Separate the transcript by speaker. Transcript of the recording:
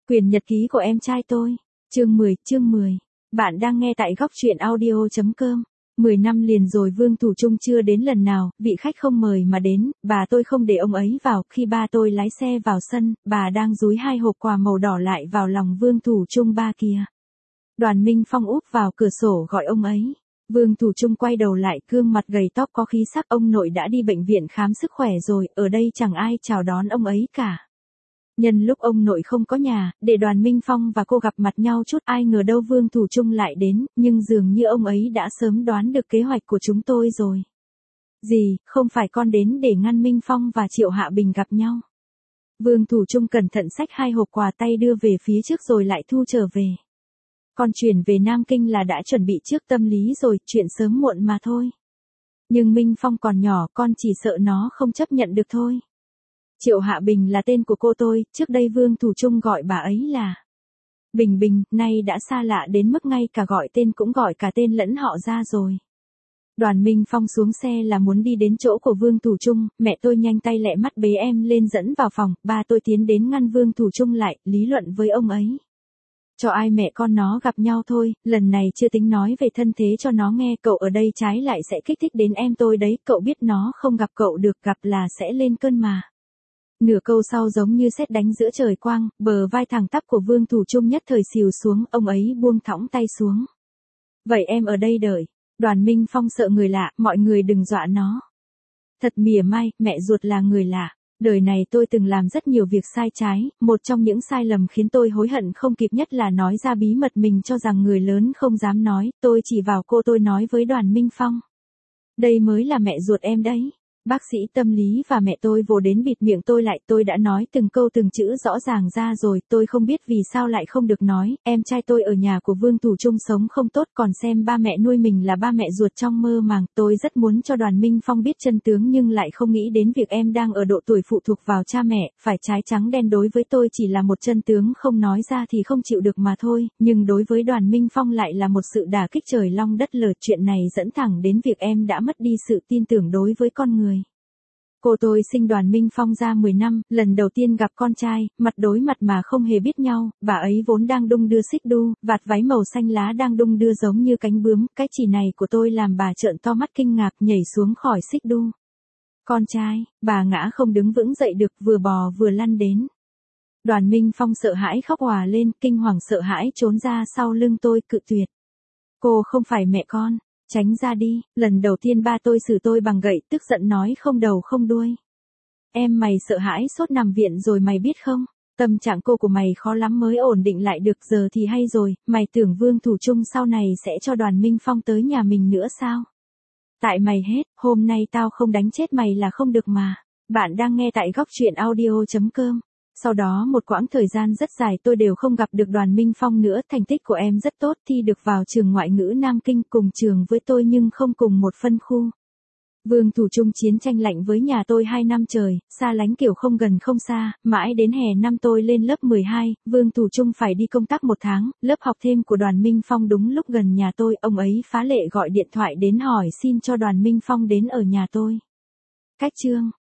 Speaker 1: Quyền nhật ký của em trai tôi. Chương 10. Bạn đang nghe tại góc truyện audio.com. 10 năm liền rồi Vương Thủ Trung chưa đến lần nào, vị khách không mời mà đến, bà tôi không để ông ấy vào, khi ba tôi lái xe vào sân, bà đang dúi 2 hộp quà màu đỏ lại vào lòng Vương Thủ Trung ba kia. Đoàn Minh Phong úp vào cửa sổ gọi ông ấy. Vương Thủ Trung quay đầu lại, gương mặt gầy tóc có khí sắc, ông nội đã đi bệnh viện khám sức khỏe rồi, ở đây chẳng ai chào đón ông ấy cả. Nhân lúc ông nội không có nhà, để Đoàn Minh Phong và cô gặp mặt nhau chút, ai ngờ đâu Vương Thủ Trung lại đến, nhưng dường như ông ấy đã sớm đoán được kế hoạch của chúng tôi rồi. Gì, không phải con đến để ngăn Minh Phong và Triệu Hạ Bình gặp nhau. Vương Thủ Trung cẩn thận xách 2 hộp quà tay đưa về phía trước rồi lại thu trở về. Con chuyển về Nam Kinh là đã chuẩn bị trước tâm lý rồi, chuyện sớm muộn mà thôi. Nhưng Minh Phong còn nhỏ, con chỉ sợ nó không chấp nhận được thôi. Triệu Hạ Bình là tên của cô tôi, trước đây Vương Thủ Trung gọi bà ấy là Bình Bình, nay đã xa lạ đến mức ngay cả gọi tên cũng gọi cả tên lẫn họ ra rồi. Đoàn Minh Phong xuống xe là muốn đi đến chỗ của Vương Thủ Trung, mẹ tôi nhanh tay lẹ mắt bế em lên dẫn vào phòng, ba tôi tiến đến ngăn Vương Thủ Trung lại, lý luận với ông ấy. Cho ai mẹ con nó gặp nhau thôi, lần này chưa tính nói về thân thế cho nó nghe, cậu ở đây trái lại sẽ kích thích đến em tôi đấy, cậu biết nó không gặp cậu được, gặp là sẽ lên cơn mà. Nửa câu sau giống như sét đánh giữa trời quang, bờ vai thẳng tắp của Vương Thủ Trung nhất thời xìu xuống, ông ấy buông thõng tay xuống. Vậy em ở đây đợi. Đoàn Minh Phong sợ người lạ, mọi người đừng dọa nó. Thật mỉa mai, mẹ ruột là người lạ. Đời này tôi từng làm rất nhiều việc sai trái, một trong những sai lầm khiến tôi hối hận không kịp nhất là nói ra bí mật mình cho rằng người lớn không dám nói, tôi chỉ vào cô tôi nói với Đoàn Minh Phong. Đây mới là mẹ ruột em đấy. Bác sĩ tâm lý và mẹ tôi vồ đến bịt miệng tôi lại, tôi đã nói từng câu từng chữ rõ ràng ra rồi, tôi không biết vì sao lại không được nói, em trai tôi ở nhà của Vương Thủ Trung sống không tốt, còn xem ba mẹ nuôi mình là ba mẹ ruột trong mơ màng, tôi rất muốn cho Đoàn Minh Phong biết chân tướng nhưng lại không nghĩ đến việc em đang ở độ tuổi phụ thuộc vào cha mẹ, phải trái trắng đen đối với tôi chỉ là một chân tướng không nói ra thì không chịu được mà thôi, nhưng đối với Đoàn Minh Phong lại là một sự đả kích trời long đất lở, chuyện này dẫn thẳng đến việc em đã mất đi sự tin tưởng đối với con người. Cô tôi sinh Đoàn Minh Phong ra 10 năm, lần đầu tiên gặp con trai, mặt đối mặt mà không hề biết nhau, bà ấy vốn đang đung đưa xích đu, vạt váy màu xanh lá đang đung đưa giống như cánh bướm, cái chỉ này của tôi làm bà trợn to mắt kinh ngạc nhảy xuống khỏi xích đu. Con trai, bà ngã không đứng vững dậy được, vừa bò vừa lăn đến. Đoàn Minh Phong sợ hãi khóc òa lên, kinh hoàng sợ hãi trốn ra sau lưng tôi, cự tuyệt. Cô không phải mẹ con. Tránh ra đi, lần đầu tiên ba tôi xử tôi bằng gậy, tức giận nói không đầu không đuôi. Em mày sợ hãi sốt nằm viện rồi mày biết không? Tâm trạng cô của mày khó lắm mới ổn định lại được, giờ thì hay rồi, mày tưởng Vương Thủ Trung sau này sẽ cho Đoàn Minh Phong tới nhà mình nữa sao? Tại mày hết, hôm nay tao không đánh chết mày là không được mà. Bạn đang nghe tại góc truyện audio.com. Sau đó một quãng thời gian rất dài tôi đều không gặp được Đoàn Minh Phong nữa, thành tích của em rất tốt, thi được vào trường ngoại ngữ Nam Kinh cùng trường với tôi nhưng không cùng một phân khu. Vương Thủ Trung chiến tranh lạnh với nhà tôi 2 năm trời, xa lánh kiểu không gần không xa, mãi đến hè năm tôi lên lớp 12, Vương Thủ Trung phải đi công tác 1 tháng, lớp học thêm của Đoàn Minh Phong đúng lúc gần nhà tôi, ông ấy phá lệ gọi điện thoại đến hỏi xin cho Đoàn Minh Phong đến ở nhà tôi. Cách chương.